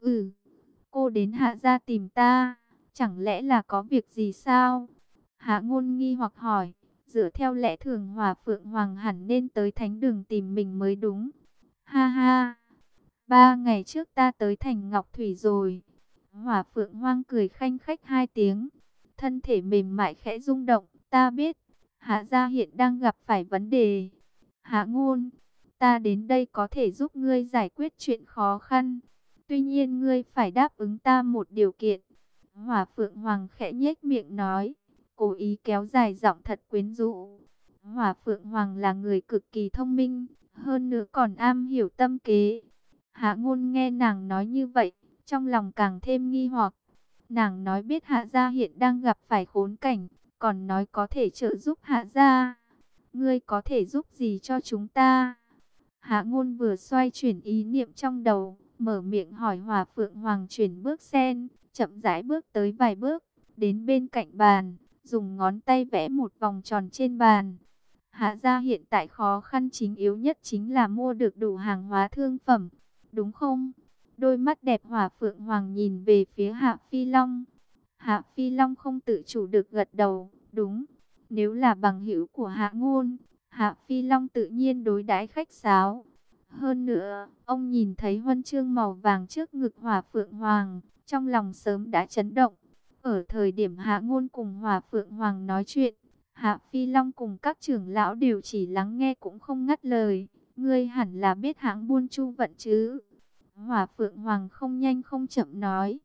Cô đến Hạ gia tìm ta, chẳng lẽ là có việc gì sao? Hạ Ngôn nghi hoặc hỏi. Dựa theo lẽ thường Hỏa Phượng Hoàng hẳn nên tới thánh đường tìm mình mới đúng. Ha ha, 3 ngày trước ta tới thành Ngọc Thủy rồi. Hỏa Phượng Hoàng cười khanh khách 2 tiếng. Thân thể mềm mại khẽ rung động. Ta biết, Hạ gia hiện đang gặp phải vấn đề. Hạ Ngôn, ta đến đây có thể giúp ngươi giải quyết chuyện khó khăn. Tuy nhiên ngươi phải đáp ứng ta một điều kiện. Hỏa Phượng Hoàng khẽ nhếch miệng nói, cố ý kéo dài giọng thật quyến rũ. Hỏa Phượng Hoàng là người cực kỳ thông minh, hơn nữa còn am hiểu tâm kế. Hạ Ngôn nghe nàng nói như vậy, trong lòng càng thêm nghi hoặc. Nàng nói biết Hạ gia hiện đang gặp phải khốn cảnh, còn nói có thể trợ giúp Hạ gia. Ngươi có thể giúp gì cho chúng ta? Hạ Ngôn vừa xoay chuyển ý niệm trong đầu, mở miệng hỏi. Hỏa Phượng Hoàng chuyển bước sen, chậm rãi bước tới vài bước, đến bên cạnh bàn, dùng ngón tay vẽ một vòng tròn trên bàn. Hạ gia hiện tại khó khăn chính yếu nhất chính là mua được đủ hàng hóa thương phẩm, đúng không? Đôi mắt đẹp Hỏa Phượng Hoàng nhìn về phía Hạ Phi Long. Hạ Phi Long không tự chủ được gật đầu, đúng. Nếu là bằng hữu của Hạ Ngôn, Hạ Phi Long tự nhiên đối đãi khách sáo. Hơn nữa, ông nhìn thấy huân chương màu vàng trước ngực Hỏa Phượng Hoàng, trong lòng sớm đã chấn động. Ở thời điểm Hạ Ngôn cùng Hỏa Phượng Hoàng nói chuyện, Hạ Phi Long cùng các trưởng lão đều chỉ lắng nghe cũng không ngắt lời. Ngươi hẳn là biết hãng buôn Chu Vận chứ? Hỏa Phượng Hoàng không nhanh không chậm nói.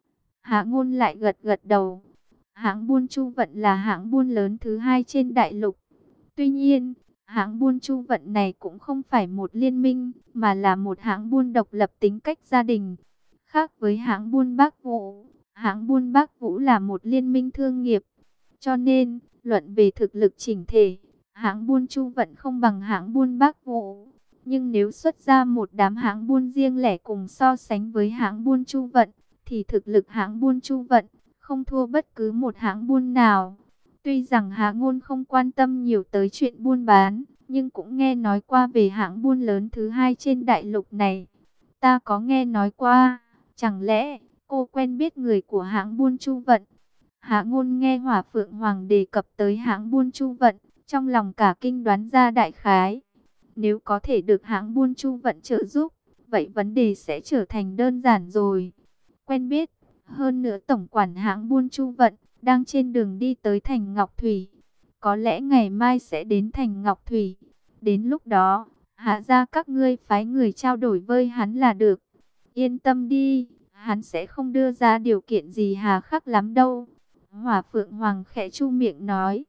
Hạ Ngôn lại gật gật đầu. Hãng buôn Chu Vận là hãng buôn lớn thứ 2 trên đại lục. Tuy nhiên, hãng buôn Chu Vận này cũng không phải một liên minh, mà là một hãng buôn độc lập tính cách gia đình. Khác với hãng buôn Bác Vũ, hãng buôn Bác Vũ là một liên minh thương nghiệp. Cho nên, luận về thực lực chỉnh thể, hãng buôn Chu Vận không bằng hãng buôn Bác Vũ. Nhưng nếu xuất ra một đám hãng buôn riêng lẻ cùng so sánh với hãng buôn Chu Vận, thì thực lực hãng buôn Chu Vận không thua bất cứ một hãng buôn nào. Tuy rằng Hạ Ngôn không quan tâm nhiều tới chuyện buôn bán, nhưng cũng nghe nói qua về hãng buôn lớn thứ 2 trên đại lục này. Ta có nghe nói qua, chẳng lẽ cô quen biết người của hãng buôn Chu Vận? Hạ Ngôn nghe Hỏa Phượng Hoàng đề cập tới hãng buôn Chu Vận, trong lòng cả kinh đoán ra đại khái. Nếu có thể được hãng buôn Chu Vận trợ giúp, vậy vấn đề sẽ trở thành đơn giản rồi. Quen biết, hơn nữa tổng quản hãng buôn Chu Vận đang trên đường đi tới thành Ngọc Thủy. Có lẽ ngày mai sẽ đến thành Ngọc Thủy. Đến lúc đó, Hạ gia các ngươi phái người trao đổi với hắn là được. Yên tâm đi, hắn sẽ không đưa ra điều kiện gì hà khắc lắm đâu. Hỏa Phượng Hoàng khẽ chu miệng nói.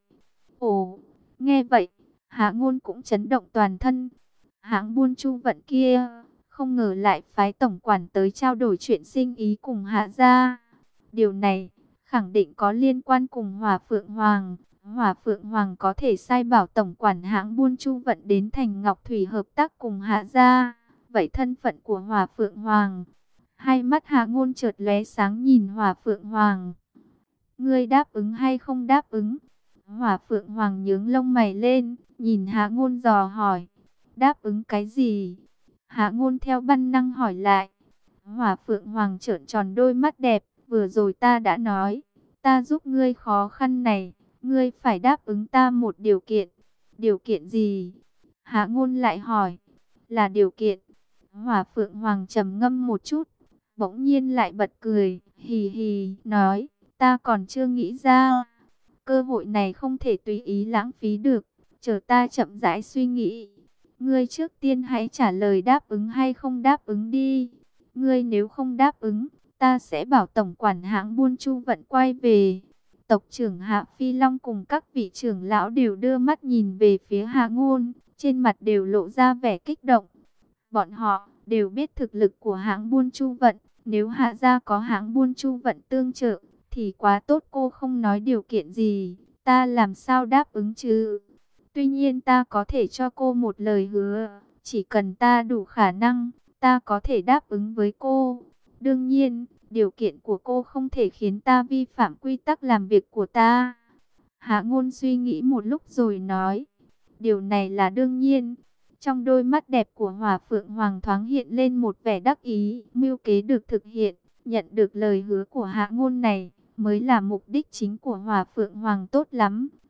Ồ, nghe vậy, Hạ Ngôn cũng chấn động toàn thân. Hãng buôn Chu Vận kia, không ngờ lại phái tổng quản tới trao đổi chuyện sinh ý cùng Hạ gia. Điều này khẳng định có liên quan cùng Hỏa Phượng Hoàng. Hỏa Phượng Hoàng có thể sai bảo tổng quản hãng buôn Chu Vận đến thành Ngọc Thủy hợp tác cùng Hạ gia. Vậy thân phận của Hỏa Phượng Hoàng? Hai mắt Hạ Ngôn chợt lóe sáng nhìn Hỏa Phượng Hoàng. Ngươi đáp ứng hay không đáp ứng? Hỏa Phượng Hoàng nhướng lông mày lên, nhìn Hạ Ngôn dò hỏi. Đáp ứng cái gì? Hạ Ngôn theo bản năng hỏi lại. Hỏa Phượng Hoàng trợn tròn đôi mắt đẹp. Vừa rồi ta đã nói, ta giúp ngươi khó khăn này, ngươi phải đáp ứng ta một điều kiện. Điều kiện gì? Hạ Ngôn lại hỏi. Là điều kiện. Hỏa Phượng Hoàng trầm ngâm một chút, bỗng nhiên lại bật cười, hì hì, nói, ta còn chưa nghĩ ra. Cơ hội này không thể tùy ý lãng phí được, chờ ta chậm rãi suy nghĩ. Ngươi trước tiên hãy trả lời đáp ứng hay không đáp ứng đi. Ngươi nếu không đáp ứng, ta sẽ bảo tổng quản hãng buôn Chu Vận quay về. Tộc trưởng Hạ Phi Long cùng các vị trưởng lão đều đưa mắt nhìn về phía Hạ Ngôn, trên mặt đều lộ ra vẻ kích động. Bọn họ đều biết thực lực của hãng buôn Chu Vận, nếu Hạ gia có hãng buôn Chu Vận tương trợ, thì quá tốt. Cô không nói điều kiện gì, ta làm sao đáp ứng chứ? Tuy nhiên ta có thể cho cô một lời hứa, chỉ cần ta đủ khả năng, ta có thể đáp ứng với cô. Đương nhiên, điều kiện của cô không thể khiến ta vi phạm quy tắc làm việc của ta. Hạ Ngôn suy nghĩ một lúc rồi nói, điều này là đương nhiên. Trong đôi mắt đẹp của Hỏa Phượng Hoàng thoáng hiện lên một vẻ đắc ý, mưu kế được thực hiện, nhận được lời hứa của Hạ Ngôn này, mới là mục đích chính của Hỏa Phượng Hoàng tốt lắm.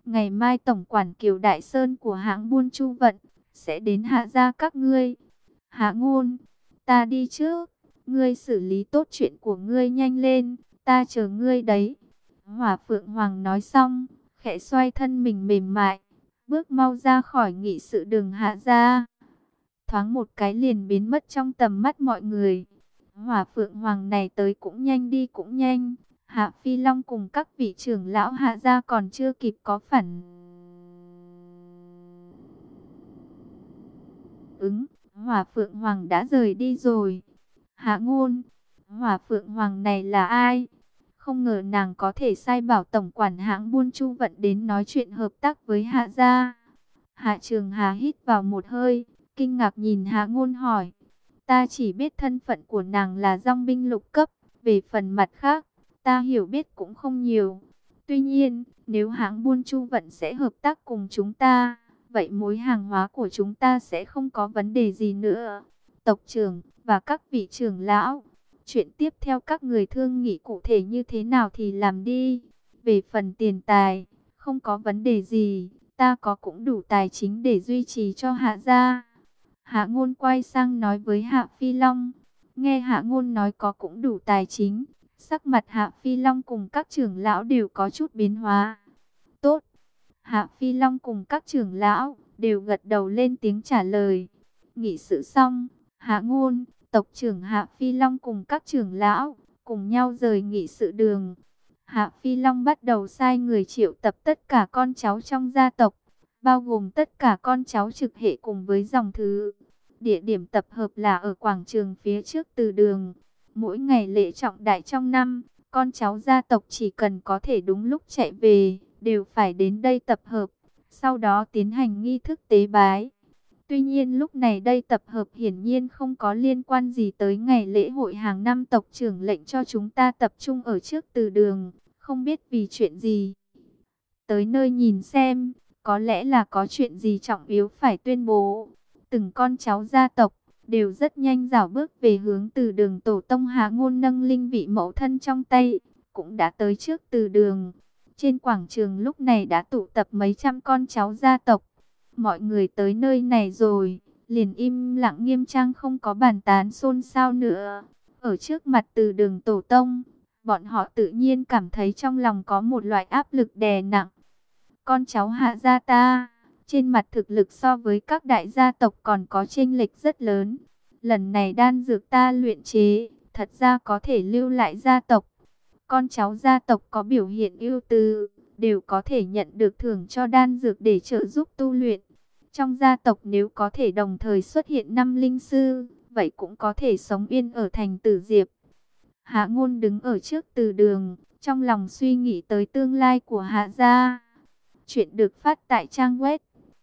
ngày mai tổng quản Kiều Đại Sơn của hãng buôn Chu Vận sẽ đến Hạ gia các ngươi. Hạ Ngôn, ta đi trước, ngươi xử lý tốt chuyện của ngươi nhanh lên, ta chờ ngươi đấy. Hỏa Phượng Hoàng nói xong, khẽ xoay thân mình mềm mại, bước mau ra khỏi nghị sự đường Hạ gia. Thoáng một cái liền biến mất trong tầm mắt mọi người. Hỏa Phượng Hoàng này tới cũng nhanh đi cũng nhanh. Hạ Phi Long cùng các vị trưởng lão Hạ gia còn chưa kịp có phản ứng, Hỏa Phượng Hoàng đã rời đi rồi. Hạ Ngôn, Hỏa Phượng Hoàng này là ai? Không ngờ nàng có thể sai bảo tổng quản hãng buôn Chu Vận đến nói chuyện hợp tác với Hạ gia. Hạ Trường Hà hít vào một hơi, kinh ngạc nhìn Hạ Ngôn hỏi. Ta chỉ biết thân phận của nàng là dòng binh lục cấp, về phần mặt khác, ta hiểu biết cũng không nhiều. Tuy nhiên, nếu hãng buôn Chu Vận sẽ hợp tác cùng chúng ta, vậy mối hàng hóa của chúng ta sẽ không có vấn đề gì nữa. Tộc trưởng và các vị trưởng lão, chuyện tiếp theo các người thương nghị cụ thể như thế nào thì làm đi. Về phần tiền tài, không có vấn đề gì, ta có cũng đủ tài chính để duy trì cho Hạ gia. Hạ Ngôn quay sang nói với Hạ Phi Long. Nghe Hạ Ngôn nói có cũng đủ tài chính, sắc mặt Hạ Phi Long cùng các trưởng lão đều có chút biến hóa. Tốt. Hạ Phi Long cùng các trưởng lão đều gật đầu lên tiếng trả lời. Nghị sự xong, Hạ Ngôn, tộc trưởng Hạ Phi Long cùng các trưởng lão cùng nhau rời nghị sự đường. Hạ Phi Long bắt đầu sai người triệu tập tất cả con cháu trong gia tộc, bao gồm tất cả con cháu trực hệ cùng với dòng thứ. Địa điểm tập hợp là ở quảng trường phía trước từ đường. Mỗi ngày lễ trọng đại trong năm, con cháu gia tộc chỉ cần có thể đúng lúc chạy về, đều phải đến đây tập hợp, sau đó tiến hành nghi thức tế bái. Tuy nhiên lúc này đây tập hợp hiển nhiên không có liên quan gì tới ngày lễ hội hàng năm tộc trưởng lệnh cho chúng ta tập trung ở trước từ đường, không biết vì chuyện gì. Tới nơi nhìn xem, có lẽ là có chuyện gì trọng yếu phải tuyên bố. Từng con cháu gia tộc đều rất nhanh rảo bước về hướng từ đường. Tổ tông Hạ Ngôn nâng linh vị mẫu thân trong tay, cũng đã tới trước từ đường. Trên quảng trường lúc này đã tụ tập mấy trăm con cháu gia tộc. Mọi người tới nơi này rồi, liền im lặng nghiêm trang không có bàn tán xôn xao nữa. Ở trước mặt từ đường tổ tông, bọn họ tự nhiên cảm thấy trong lòng có một loại áp lực đè nặng. Con cháu Hạ gia ta, trên mặt thực lực so với các đại gia tộc còn có chênh lệch rất lớn. Lần này đan dược ta luyện chế, thật ra có thể lưu lại gia tộc. Con cháu gia tộc có biểu hiện ưu tú, đều có thể nhận được thưởng cho đan dược để trợ giúp tu luyện. Trong gia tộc nếu có thể đồng thời xuất hiện 5 linh sư, vậy cũng có thể sống yên ở thành Tử Diệp. Hạ Ngôn đứng ở trước từ đường, trong lòng suy nghĩ tới tương lai của Hạ gia. Chuyện được phát tại trang web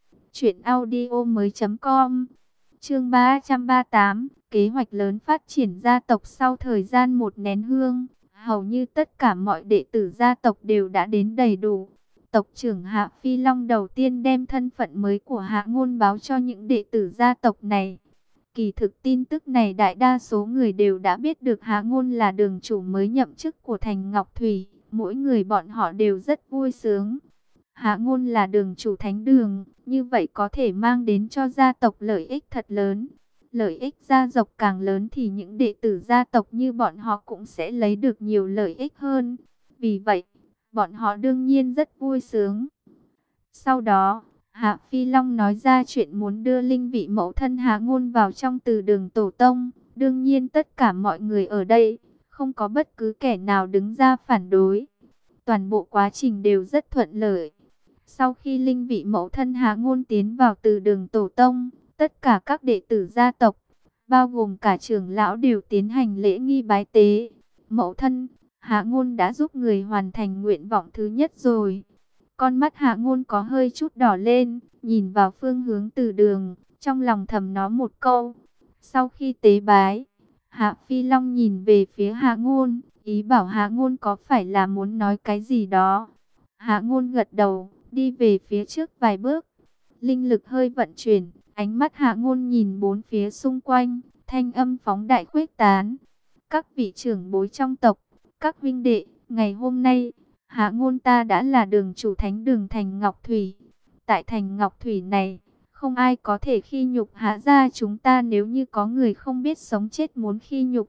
truyệnaudiomoi.com. Chương 338, kế hoạch lớn phát triển gia tộc. Sau thời gian một nén hương, hầu như tất cả mọi đệ tử gia tộc đều đã đến đầy đủ. Tộc trưởng Hạ Phi Long đầu tiên đem thân phận mới của Hạ Ngôn báo cho những đệ tử gia tộc này. Kỳ thực tin tức này đại đa số người đều đã biết được. Hạ Ngôn là đường chủ mới nhậm chức của thành Ngọc Thủy, mỗi người bọn họ đều rất vui sướng. Hạ Ngôn là đường chủ thánh đường, như vậy có thể mang đến cho gia tộc lợi ích thật lớn. Lợi ích gia tộc càng lớn thì những đệ tử gia tộc như bọn họ cũng sẽ lấy được nhiều lợi ích hơn. Vì vậy, bọn họ đương nhiên rất vui sướng. Sau đó, Hạ Phi Long nói ra chuyện muốn đưa linh vị mẫu thân Hạ Ngôn vào trong từ đường tổ tông. Đương nhiên tất cả mọi người ở đây, không có bất cứ kẻ nào đứng ra phản đối. Toàn bộ quá trình đều rất thuận lợi. Sau khi linh vị mẫu thân Hạ Ngôn tiến vào từ đường tổ tông, tất cả các đệ tử gia tộc, bao gồm cả trưởng lão đều tiến hành lễ nghi bái tế. Mẫu thân, Hạ Ngôn đã giúp người hoàn thành nguyện vọng thứ nhất rồi. Con mắt Hạ Ngôn có hơi chút đỏ lên, nhìn vào phương hướng từ đường, trong lòng thầm nói một câu. Sau khi tế bái, Hạ Phi Long nhìn về phía Hạ Ngôn, ý bảo Hạ Ngôn có phải là muốn nói cái gì đó. Hạ Ngôn gật đầu, đi về phía trước vài bước. Linh lực hơi vận chuyển, ánh mắt Hạ Ngôn nhìn bốn phía xung quanh, thanh âm phóng đại khuếch tán. Các vị trưởng bối trong tộc, các huynh đệ, ngày hôm nay, Hạ Ngôn ta đã là đường chủ thánh đường thành Ngọc Thủy. Tại thành Ngọc Thủy này, không ai có thể khi nhục Hạ gia chúng ta. Nếu như có người không biết sống chết muốn khi nhục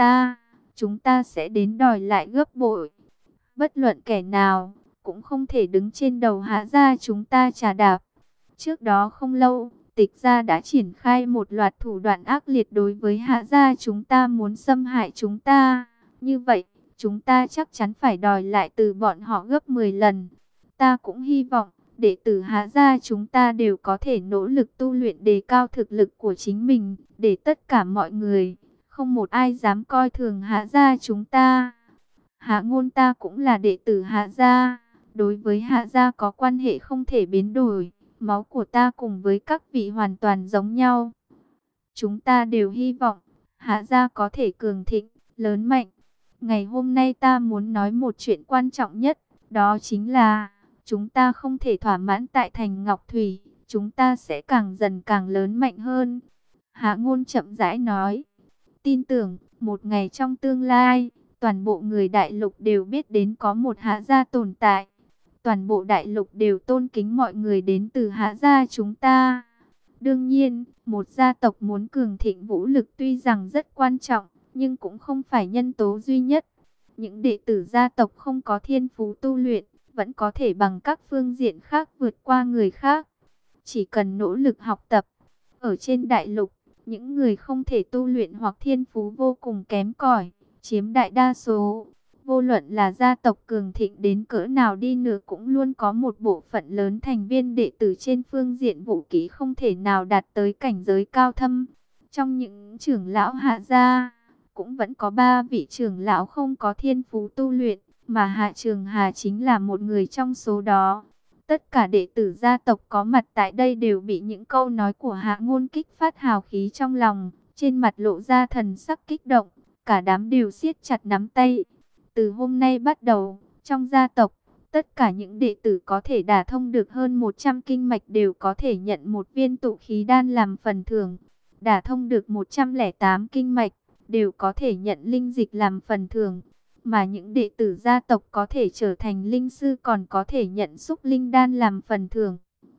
chúng ta sẽ đến đòi lại gấp bội. Bất luận kẻ nào cũng không thể đứng trên đầu Hạ gia chúng ta trà đạp. Trước đó không lâu, Tịch gia đã triển khai một loạt thủ đoạn ác liệt đối với Hạ gia chúng ta, muốn xâm hại chúng ta. Như vậy, chúng ta chắc chắn phải đòi lại từ bọn họ gấp 10 lần. Ta cũng hy vọng đệ tử Hạ gia chúng ta đều có thể nỗ lực tu luyện đề cao thực lực của chính mình, để tất cả mọi người, không một ai dám coi thường Hạ gia chúng ta. Hạ Ngôn ta cũng là đệ tử Hạ gia, đối với Hạ gia có quan hệ không thể biến đổi. Máu của ta cùng với các vị hoàn toàn giống nhau. Chúng ta đều hy vọng Hạ gia có thể cường thịnh, lớn mạnh. Ngày hôm nay ta muốn nói một chuyện quan trọng nhất, đó chính là chúng ta không thể thỏa mãn tại thành Ngọc Thủy, chúng ta sẽ càng dần càng lớn mạnh hơn. Hạ Ngôn chậm rãi nói, tin tưởng một ngày trong tương lai, toàn bộ người đại lục đều biết đến có một Hạ gia tồn tại. Toàn bộ đại lục đều tôn kính mọi người đến từ Hạ gia chúng ta. Đương nhiên, một gia tộc muốn cường thịnh vũ lực tuy rằng rất quan trọng, nhưng cũng không phải nhân tố duy nhất. Những đệ tử gia tộc không có thiên phú tu luyện, vẫn có thể bằng các phương diện khác vượt qua người khác. Chỉ cần nỗ lực học tập. Ở trên đại lục, những người không thể tu luyện hoặc thiên phú vô cùng kém cỏi chiếm đại đa số. Vô luận là gia tộc cường thịnh đến cỡ nào đi nữa cũng luôn có một bộ phận lớn thành viên đệ tử trên phương diện vũ khí không thể nào đạt tới cảnh giới cao thâm. Trong những trưởng lão Hạ gia, cũng vẫn có 3 vị trưởng lão không có thiên phú tu luyện, mà Hạ Trường Hà chính là một người trong số đó. Tất cả đệ tử gia tộc có mặt tại đây đều bị những câu nói của Hạ Ngôn kích phát hào khí trong lòng, trên mặt lộ ra thần sắc kích động, cả đám đều siết chặt nắm tay. Từ hôm nay bắt đầu, trong gia tộc, tất cả những đệ tử có thể đả thông được hơn 100 kinh mạch đều có thể nhận một viên tụ khí đan làm phần thưởng. Đả thông được 108 kinh mạch, đều có thể nhận linh dịch làm phần thưởng. Mà những đệ tử gia tộc có thể trở thành linh sư còn có thể nhận xúc linh đan làm phần thưởng.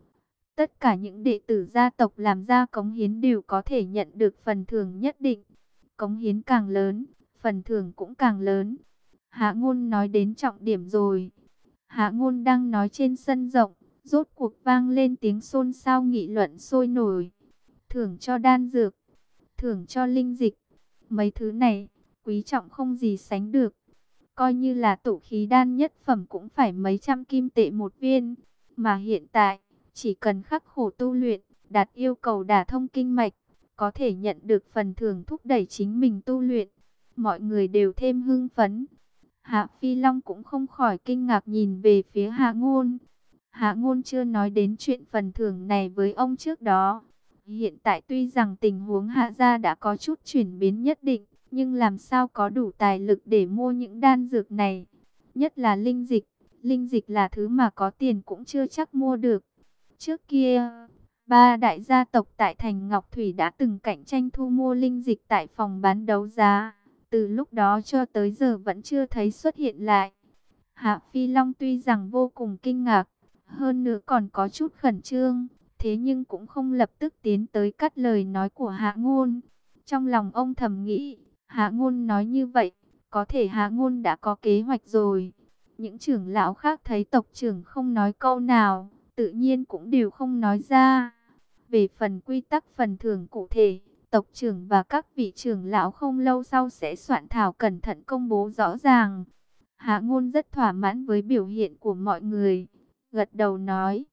Tất cả những đệ tử gia tộc làm ra cống hiến đều có thể nhận được phần thưởng nhất định. Cống hiến càng lớn, phần thưởng cũng càng lớn. Hạ Ngôn nói đến trọng điểm rồi. Hạ Ngôn đang nói trên sân rộng, rốt cuộc vang lên tiếng xôn xao nghị luận sôi nổi. Thưởng cho đan dược, thưởng cho linh dịch, mấy thứ này quý trọng không gì sánh được. Coi như là tụ khí đan nhất phẩm cũng phải mấy trăm kim tệ một viên, mà hiện tại chỉ cần khắc khổ tu luyện, đạt yêu cầu đả thông kinh mạch, có thể nhận được phần thưởng thúc đẩy chính mình tu luyện. Mọi người đều thêm hưng phấn. Hạ Phi Long cũng không khỏi kinh ngạc nhìn về phía Hạ Ngôn. Hạ Ngôn chưa nói đến chuyện phần thưởng này với ông trước đó. Hiện tại tuy rằng tình huống Hạ gia đã có chút chuyển biến nhất định, nhưng làm sao có đủ tài lực để mua những đan dược này. Nhất là linh dịch. Linh dịch là thứ mà có tiền cũng chưa chắc mua được. Trước kia, 3 đại gia tộc tại thành Ngọc Thủy đã từng cạnh tranh thu mua linh dịch tại phòng bán đấu giá. Từ lúc đó cho tới giờ vẫn chưa thấy xuất hiện lại. Hạ Phi Long tuy rằng vô cùng kinh ngạc, hơn nữa còn có chút khẩn trương, thế nhưng cũng không lập tức tiến tới cắt lời nói của Hạ Ngôn. Trong lòng ông thầm nghĩ, Hạ Ngôn nói như vậy, có thể Hạ Ngôn đã có kế hoạch rồi. Những trưởng lão khác thấy tộc trưởng không nói câu nào, tự nhiên cũng đều không nói ra. Về phần quy tắc phần thưởng cụ thể, tộc trưởng và các vị trưởng lão không lâu sau sẽ soạn thảo cẩn thận công bố rõ ràng. Hạ Ngôn rất thỏa mãn với biểu hiện của mọi người, gật đầu nói,